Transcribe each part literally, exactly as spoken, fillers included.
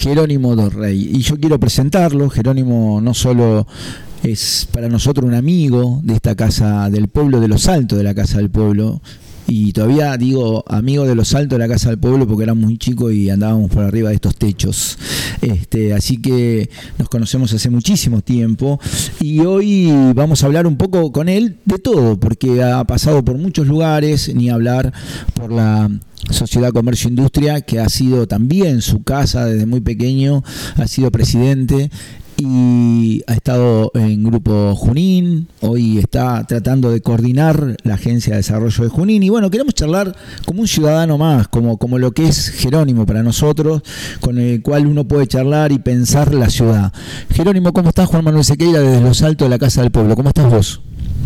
Jerónimo Dorrey. Y yo quiero presentarlo. Jerónimo no solo es para nosotros un amigo de esta Casa del Pueblo, de los Altos de la Casa del Pueblo, y todavía digo amigo de los Altos de la Casa del Pueblo porque éramos muy chicos y andábamos por arriba de estos techos. Este, así que nos conocemos hace muchísimo tiempo y hoy vamos a hablar un poco con él de todo, porque ha pasado por muchos lugares, ni hablar por la Sociedad Comercio Industria, que ha sido también su casa desde muy pequeño, ha sido presidente y ha estado en Grupo Junín, hoy está tratando de coordinar la Agencia de Desarrollo de Junín y bueno, queremos charlar como un ciudadano más, como, como lo que es Jerónimo para nosotros, con el cual uno puede charlar y pensar la ciudad. Jerónimo, ¿cómo estás? Juan Manuel Sequeira desde Los Altos de la Casa del Pueblo, ¿cómo estás vos?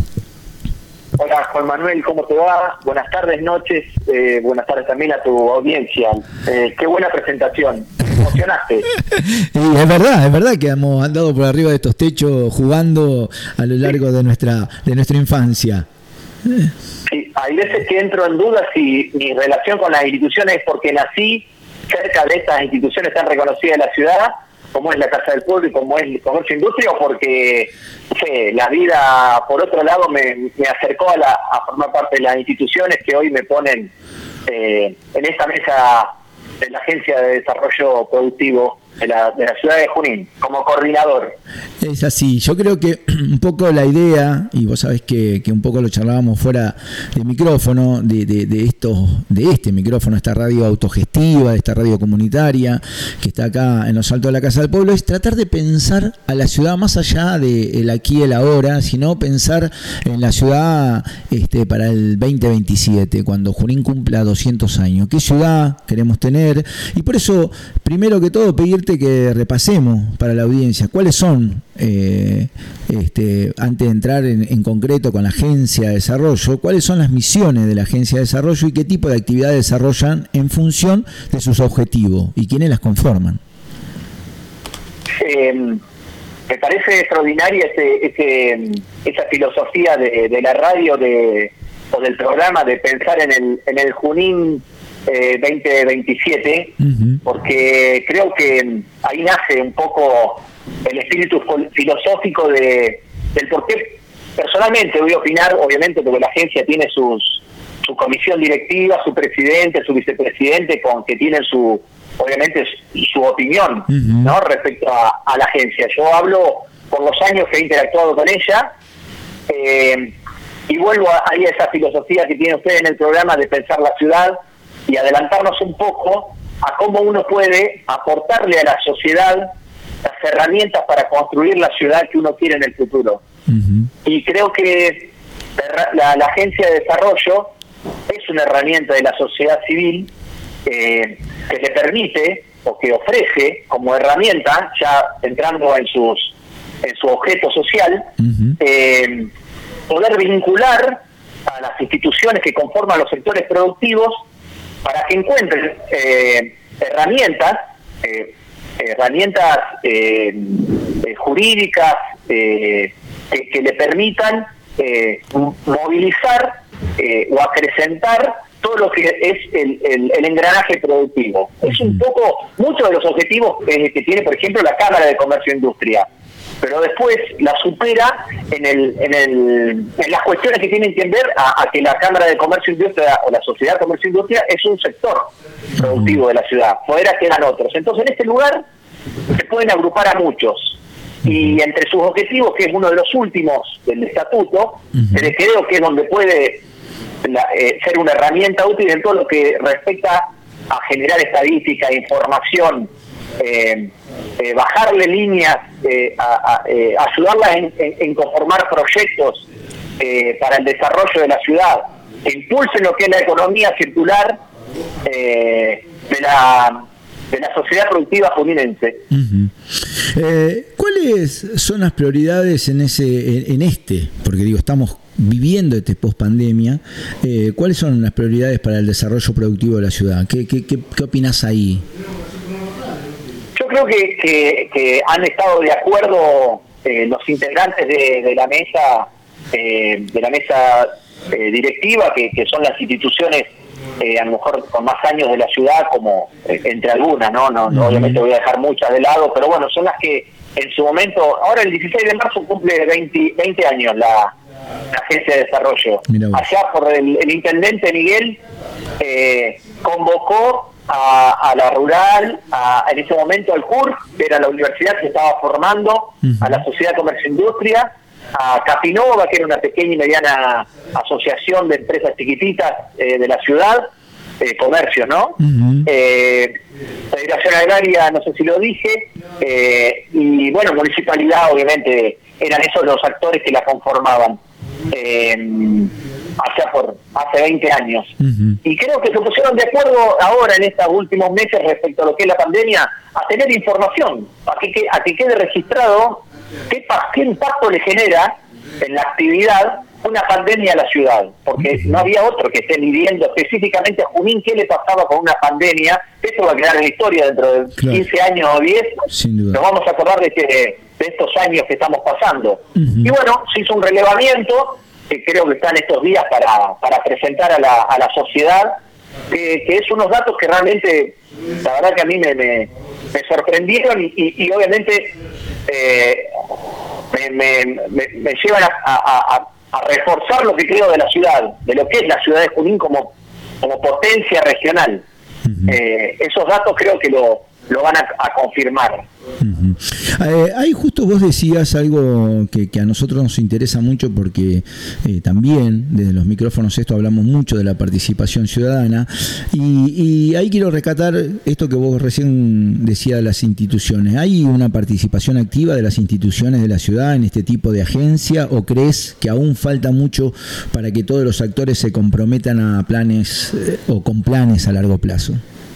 Hola Juan Manuel, ¿cómo te va? Buenas tardes, noches, eh, buenas tardes también a tu audiencia. Eh, qué buena presentación, me emocionaste. Y es verdad, es verdad que hemos andado por arriba de estos techos jugando a lo largo de nuestra de nuestra infancia. Sí, hay veces que entro en duda si mi relación con las instituciones es porque nací cerca de estas instituciones tan reconocidas de la ciudad, como es la Casa del Pueblo y como es el Comercio e Industria, o porque no sé, la vida por otro lado me, me acercó a, la, a formar parte de las instituciones que hoy me ponen eh, en esta mesa de la Agencia de Desarrollo Productivo de la, de la ciudad de Junín, como coordinador. Es así, yo creo que un poco la idea, y vos sabés que, que un poco lo charlábamos fuera de micrófono, de, de, de, estos, de este micrófono, esta radio autogestiva, de esta radio comunitaria, que está acá en Los Altos de la Casa del Pueblo, es tratar de pensar a la ciudad más allá del aquí y el ahora, sino pensar en la ciudad este, para el veinte veintisiete, cuando Junín cumpla doscientos años. ¿Qué ciudad queremos tener? Y por eso, primero que todo, pedirte que repasemos para la audiencia cuáles son, eh, este, antes de entrar en, en concreto con la Agencia de Desarrollo, cuáles son las misiones de la Agencia de Desarrollo y qué tipo de actividades desarrollan en función de sus objetivos y quiénes las conforman. Eh, me parece extraordinaria ese, ese, esa filosofía de, de la radio de, o del programa de pensar en el, en el Junín Eh, veinte veintisiete, uh-huh. Porque creo que ahí nace un poco el espíritu filosófico de del por qué personalmente voy a opinar, obviamente porque la agencia tiene sus su comisión directiva, su presidente, su vicepresidente, con que tienen su obviamente su, su opinión, uh-huh. ¿no? Respecto a, a la agencia. Yo hablo por los años que he interactuado con ella, eh, y vuelvo a, ahí a esa filosofía que tiene usted en el programa de pensar la ciudad y adelantarnos un poco a cómo uno puede aportarle a la sociedad las herramientas para construir la ciudad que uno quiere en el futuro. Uh-huh. Y creo que la, la Agencia de Desarrollo es una herramienta de la sociedad civil eh, que le permite, o que ofrece como herramienta, ya entrando en sus en su objeto social, uh-huh. eh, poder vincular a las instituciones que conforman los sectores productivos para que encuentren eh, herramientas, eh, herramientas eh, eh, jurídicas eh, que, que le permitan eh, movilizar eh, o acrecentar todo lo que es el, el, el engranaje productivo. Es un poco, muchos de los objetivos eh, que tiene, por ejemplo, la Cámara de Comercio e Industria, pero después la supera en el en el en las cuestiones que tienen que ver a, a que la Cámara de Comercio e Industria o la Sociedad de Comercio e Industria es un sector productivo de la ciudad, fuera quedan otros. Entonces en este lugar se pueden agrupar a muchos y entre sus objetivos, que es uno de los últimos del estatuto, uh-huh. que creo que es donde puede la, eh, ser una herramienta útil en todo lo que respecta a generar estadística, información, eh, Eh, bajarle líneas, eh, a, a, eh, ayudarlas en, en, en conformar proyectos eh, para el desarrollo de la ciudad, que impulsen lo que es la economía circular eh, de la de la sociedad productiva juninense. Uh-huh. Eh, ¿Cuáles son las prioridades en ese en, en este? Porque digo, estamos viviendo este post-pandemia. Eh, ¿Cuáles son las prioridades para el desarrollo productivo de la ciudad? ¿Qué, qué, qué, qué opinás ahí? Yo creo que, que, que han estado de acuerdo eh, los integrantes de, de la mesa eh, de la mesa eh, directiva, que, que son las instituciones eh, a lo mejor con más años de la ciudad, como eh, entre algunas, ¿no? No, no, obviamente voy a dejar muchas de lado, pero bueno, son las que en su momento, ahora el dieciséis de marzo cumple veinte, veinte años la, la Agencia de Desarrollo. Allá por el, el intendente Miguel eh, convocó a, a la rural, a, en ese momento al C U R, que era la universidad que se estaba formando, uh-huh. a la Sociedad de Comercio e Industria, a Capinova, que era una pequeña y mediana asociación de empresas chiquititas eh, de la ciudad, eh, comercio, ¿no? Uh-huh. Eh, Federación Agraria, no sé si lo dije, eh, y bueno, municipalidad, obviamente, eran esos los actores que la conformaban. Eh, hacia por hace veinte años. Uh-huh. Y creo que se pusieron de acuerdo ahora en estos últimos meses respecto a lo que es la pandemia, a tener información, a que, a que quede registrado qué, qué impacto le genera en la actividad una pandemia a la ciudad, porque uh-huh. no había otro que esté midiendo específicamente a Junín qué le pasaba con una pandemia. Eso va a quedar en la historia dentro de claro. quince años o diez. Nos vamos a acordar de, que, de estos años que estamos pasando. Uh-huh. Y bueno, se hizo un relevamiento que creo que están estos días para, para presentar a la, a la sociedad, que, que es unos datos que realmente, la verdad que a mí me, me, me sorprendieron y, y, y obviamente eh, me, me, me, me llevan a, a, a, a reforzar lo que creo de la ciudad, de lo que es la ciudad de Junín como, como potencia regional. Uh-huh. Eh, esos datos creo que lo, lo van a, a confirmar. Uh-huh. Eh, ahí justo vos decías algo que, que a nosotros nos interesa mucho porque eh, también desde los micrófonos esto hablamos mucho de la participación ciudadana y, y ahí quiero rescatar esto que vos recién decías de las instituciones. ¿Hay una participación activa de las instituciones de la ciudad en este tipo de agencia o crees que aún falta mucho para que todos los actores se comprometan a planes eh, o con planes a largo plazo?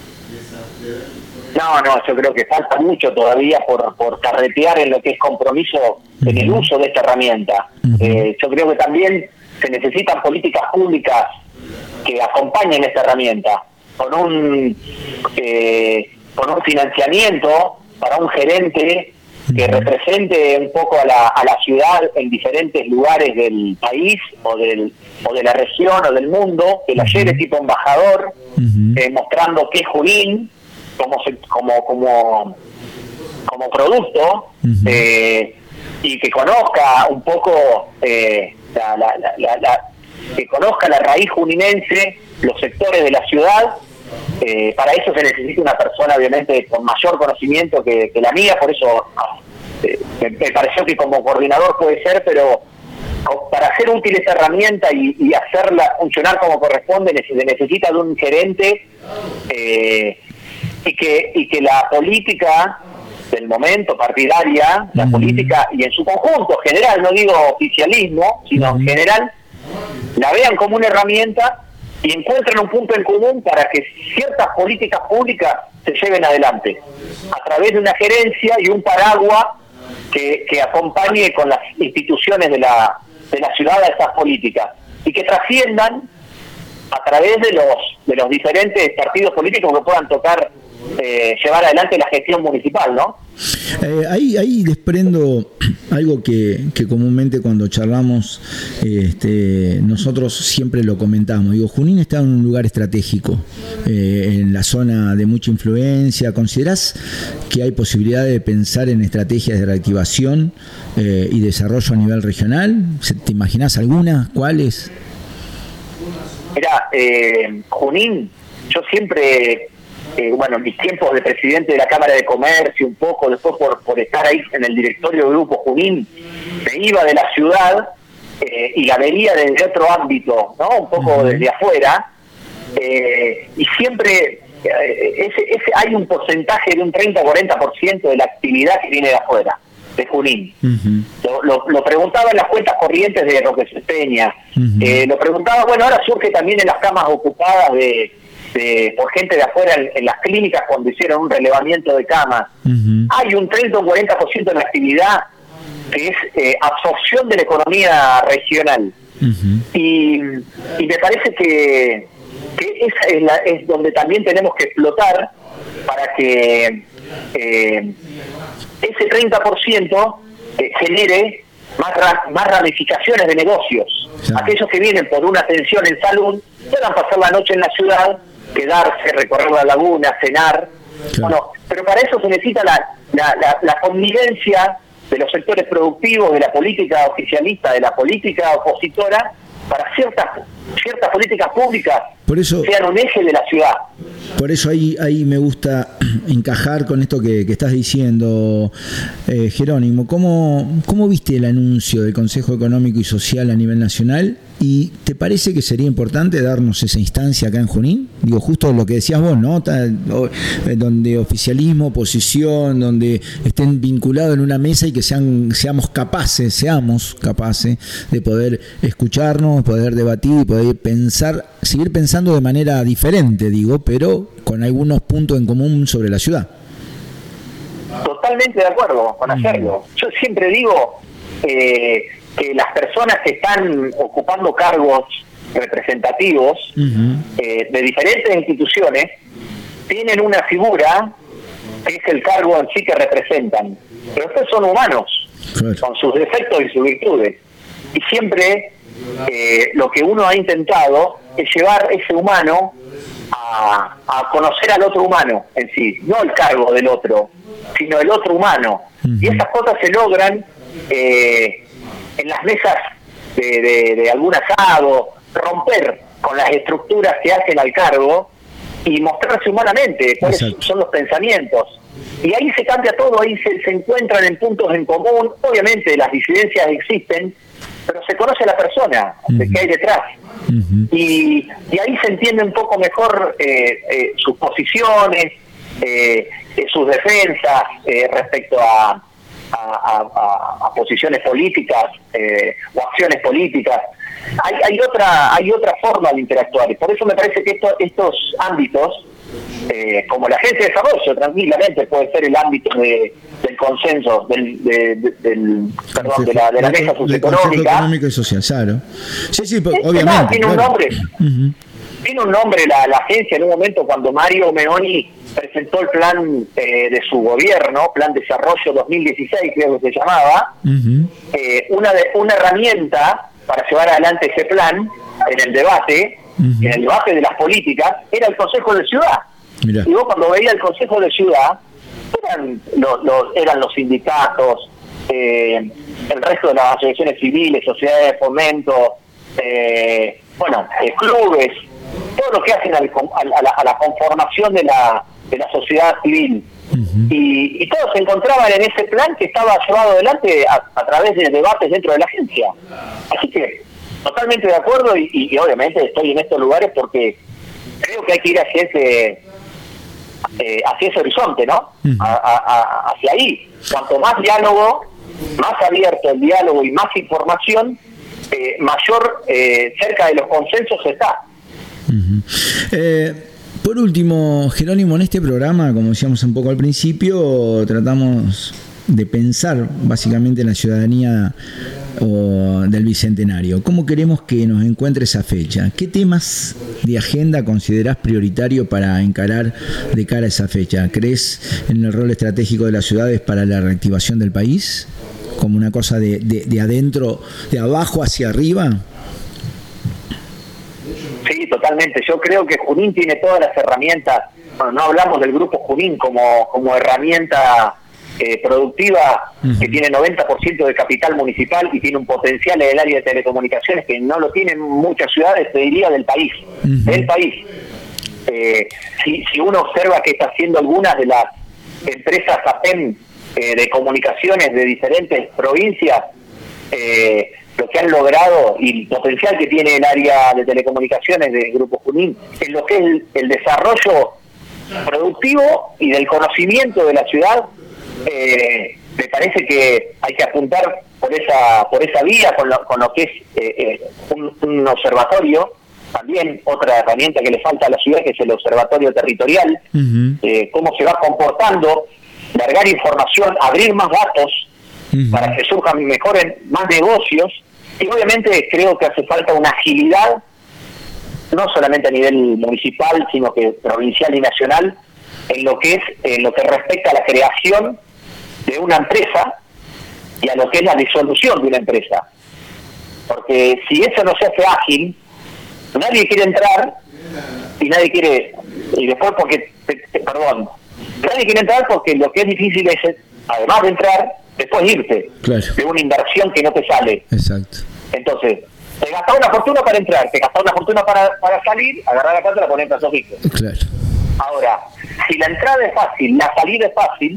No, no, yo creo que falta mucho todavía por, por carretear en lo que es compromiso uh-huh. en el uso de esta herramienta. Uh-huh. Eh, yo creo que también se necesitan políticas públicas que acompañen esta herramienta, con un eh, con un financiamiento para un gerente que uh-huh. represente un poco a la, a la ciudad en diferentes lugares del país o del o de la región o del mundo, que la uh-huh. lleve tipo embajador, uh-huh. eh, mostrando qué es Junín, como como como como producto uh-huh. eh, y que conozca un poco eh, la, la, la, la, la que conozca la raíz juninense, los sectores de la ciudad. Eh, para eso se necesita una persona obviamente con mayor conocimiento que, que la mía, por eso eh, me, me pareció que como coordinador puede ser, pero para hacer útil esta herramienta y, y hacerla funcionar como corresponde se necesita de un gerente eh, y que y que la política del momento partidaria, la uh-huh. política y en su conjunto general, no digo oficialismo, sino uh-huh. en general, la vean como una herramienta y encuentren un punto en común para que ciertas políticas públicas se lleven adelante a través de una gerencia y un paraguas que, que acompañe con las instituciones de la de la ciudad a esas políticas y que trasciendan a través de los de los diferentes partidos políticos que puedan tocar Eh, llevar adelante la gestión municipal, ¿no? Eh, ahí, ahí desprendo algo que, que comúnmente cuando charlamos este, nosotros siempre lo comentamos. Digo, Junín está en un lugar estratégico, eh, en la zona de mucha influencia. ¿Considerás que hay posibilidad de pensar en estrategias de reactivación eh, y desarrollo a nivel regional? ¿Te imaginás algunas? ¿Cuáles? Mira, eh, Junín, yo siempre... Eh, bueno, mis tiempos de presidente de la Cámara de Comercio, un poco, después por, por estar ahí en el directorio del Grupo Junín, me iba de la ciudad eh, y la veía desde otro ámbito, ¿no? Un poco uh-huh. desde afuera, eh, y siempre eh, ese, ese hay un porcentaje de un treinta a cuarenta por ciento de la actividad que viene de afuera, de Junín. Uh-huh. Lo, lo, lo preguntaba en las cuentas corrientes de Roque Cepeña, uh-huh. eh, lo preguntaba, bueno, ahora surge también en las camas ocupadas de... De, por gente de afuera en, en las clínicas cuando hicieron un relevamiento de camas. Uh-huh. Hay un treinta o cuarenta por ciento de la actividad que es eh, absorción de la economía regional. Uh-huh. y, y me parece que, que esa es, la, es donde también tenemos que explotar para que eh, ese treinta por ciento eh, genere más, ra, más ramificaciones de negocios. Claro. Aquellos que vienen por una atención en salud puedan pasar la noche en la ciudad, quedarse, recorrer la laguna, cenar. Claro. Bueno, pero para eso se necesita la, la, la, la convivencia de los sectores productivos, de la política oficialista, de la política opositora, para ciertas ciertas políticas públicas por eso, sean un eje de la ciudad. Por eso ahí ahí me gusta encajar con esto que, que estás diciendo, eh, Jerónimo. ¿Cómo, ¿Cómo viste el anuncio del Consejo Económico y Social a nivel nacional? ¿Y te parece que sería importante darnos esa instancia acá en Junín? Digo, justo lo que decías vos, ¿no? Donde oficialismo, oposición, donde estén vinculados en una mesa y que sean seamos capaces, seamos capaces de poder escucharnos, poder debatir y poder pensar, seguir pensando de manera diferente, digo, pero con algunos puntos en común sobre la ciudad. Totalmente de acuerdo con hacerlo. Yo siempre digo eh, que las personas que están ocupando cargos representativos uh-huh. eh, de diferentes instituciones tienen una figura que es el cargo en sí que representan, pero ustedes son humanos, claro, con sus defectos y sus virtudes, y siempre eh, lo que uno ha intentado es llevar ese humano a, a conocer al otro humano en sí, no el cargo del otro, sino el otro humano. Uh-huh. Y esas cosas se logran eh, en las mesas de, de, de algún asado, romper con las estructuras que hacen al cargo y mostrarse humanamente cuáles Exacto. son los pensamientos. Y ahí se cambia todo, ahí se, se encuentran en puntos en común. Obviamente las disidencias existen, pero se conoce a la persona, uh-huh. de qué hay detrás. Uh-huh. Y, y ahí se entiende un poco mejor eh, eh, sus posiciones, eh, eh, sus defensas eh, respecto a, a, a, a posiciones políticas eh, o acciones políticas. Hay, hay otra hay otra forma de interactuar, y por eso me parece que esto, estos ámbitos, eh, como la agencia de desarrollo, tranquilamente puede ser el ámbito de, del consenso, del, de, de, del perdón, de la, de la mesa socioeconómica. Económico y social, claro. Sí, sí, pues, obviamente. Nada, tiene claro. un nombre. Uh-huh. Tiene un nombre la, la agencia en un momento cuando Mario Meoni presentó el plan eh, de su gobierno, Plan Desarrollo dos mil dieciséis, creo que se llamaba, uh-huh. eh, una, de, una herramienta para llevar adelante ese plan en el debate, uh-huh. en el debate de las políticas, era el Consejo de Ciudad. Mirá. Y vos cuando veías el Consejo de Ciudad, eran, lo, lo, eran los sindicatos, eh, el resto de las asociaciones civiles, sociedades de fomento, eh, bueno, eh, clubes, todo lo que hacen al, a, la, a la conformación de la, de la sociedad civil. Uh-huh. Y, y todos se encontraban en ese plan que estaba llevado adelante a, a través de debates dentro de la agencia. Así que totalmente de acuerdo y, y, y obviamente estoy en estos lugares porque creo que hay que ir hacia ese eh, hacia ese horizonte, ¿no? Uh-huh. A, a, a, hacia ahí. Cuanto más diálogo, más abierto el diálogo y más información, eh, mayor eh, cerca de los consensos está. Uh-huh. Eh... Por último, Jerónimo, en este programa, como decíamos un poco al principio, tratamos de pensar básicamente en la ciudadanía o, del Bicentenario. ¿Cómo queremos que nos encuentre esa fecha? ¿Qué temas de agenda considerás prioritario para encarar de cara a esa fecha? ¿Crees en el rol estratégico de las ciudades para la reactivación del país? ¿Como una cosa de, de, de adentro, de abajo hacia arriba? Sí, totalmente. Yo creo que Junín tiene todas las herramientas. Bueno, no hablamos del Grupo Junín como, como herramienta eh, productiva uh-huh. que tiene noventa por ciento de capital municipal y tiene un potencial en el área de telecomunicaciones que no lo tienen muchas ciudades, te diría, del país. Uh-huh. Del país. Eh, si, si uno observa que está haciendo algunas de las empresas A P E M eh, de comunicaciones de diferentes provincias, eh, lo que han logrado y el potencial que tiene el área de telecomunicaciones del Grupo Junín en lo que es el, el desarrollo productivo y del conocimiento de la ciudad, eh, me parece que hay que apuntar por esa por esa vía con lo, con lo que es eh, eh, un, un observatorio, también otra herramienta que le falta a la ciudad, que es el observatorio territorial, uh-huh. eh, cómo se va comportando, largar información, abrir más datos, Uh-huh. para que surjan mejoren más negocios, y obviamente creo que hace falta una agilidad, no solamente a nivel municipal, sino que provincial y nacional, en lo que es, en lo que respecta a la creación de una empresa y a lo que es la disolución de una empresa. Porque si eso no se hace ágil, nadie quiere entrar y nadie quiere, y después porque, perdón, nadie quiere entrar porque lo que es difícil es, además de entrar, después irte, claro, de una inversión que no te sale. Exacto. Entonces, te gastás una fortuna para entrar, te gastás una fortuna para, para salir, agarrar la plata y la poner en plazo fijo. Claro. Ahora, si la entrada es fácil, la salida es fácil,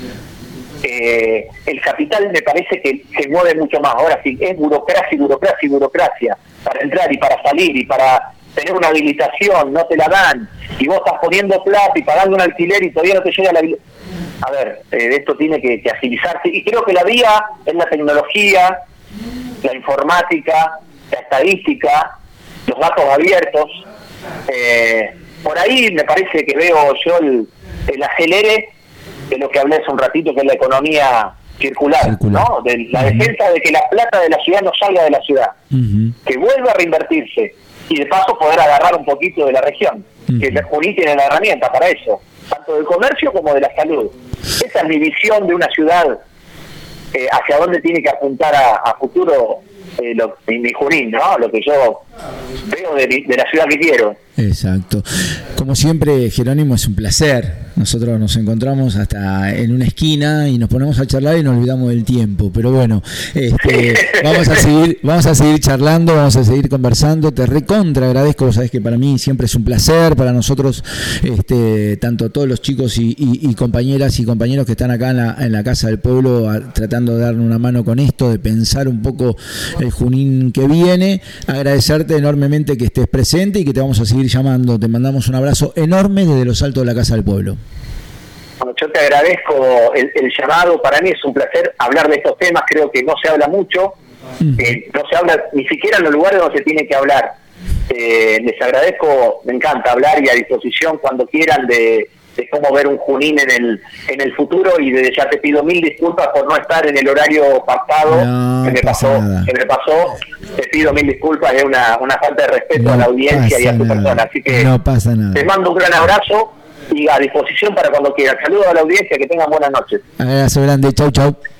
eh, el capital me parece que se mueve mucho más. Ahora sí, es burocracia, burocracia, burocracia, para entrar y para salir y para tener una habilitación, no te la dan, y vos estás poniendo plata y pagando un alquiler y todavía no te llega la habilitación. A ver, eh, esto tiene que, que agilizarse, y creo que la vía es la tecnología, la informática, la estadística, los datos abiertos. Eh, por ahí me parece que veo yo el, el acelere de lo que hablé hace un ratito, que es la economía circular, circular. ¿no? De la uh-huh. defensa de que la plata de la ciudad no salga de la ciudad, uh-huh. que vuelva a reinvertirse y de paso poder agarrar un poquito de la región, uh-huh. que Junín tiene la herramienta para eso, tanto del comercio como de la salud. Esa es mi visión de una ciudad, eh, hacia dónde tiene que apuntar a, a futuro eh, lo, mi, mi Junín, ¿no? Lo que yo veo de, de la ciudad que quiero. Exacto. Como siempre, Jerónimo, es un placer. Nosotros nos encontramos hasta en una esquina y nos ponemos a charlar y nos olvidamos del tiempo. Pero bueno, este, vamos a seguir, vamos a seguir charlando, vamos a seguir conversando. Te recontra agradezco, sabes que para mí siempre es un placer, para nosotros, este, tanto todos los chicos y, y, y compañeras y compañeros que están acá en la, en la Casa del Pueblo a, tratando de darle una mano con esto, de pensar un poco el Junín que viene. Agradecerte enormemente que estés presente y que te vamos a seguir llamando. Te mandamos un abrazo enorme desde los altos de la Casa del Pueblo. Bueno, yo te agradezco el, el llamado. Para mí es un placer hablar de estos temas. Creo que no se habla mucho, mm. eh, no se habla ni siquiera en los lugares donde se tiene que hablar. Eh, les agradezco, me encanta hablar y a disposición cuando quieran de, de cómo ver un Junín en el en el futuro, y de, ya te pido mil disculpas por no estar en el horario pactado, no, que me pasó, que me pasó. Te pido mil disculpas, es una, una falta de respeto no a la audiencia y a tu nada. persona. Así que no pasa nada. Te mando un gran abrazo y a disposición para cuando quieras. Saludos a la audiencia, que tengan buenas noches. Abrazo grande, chau chau.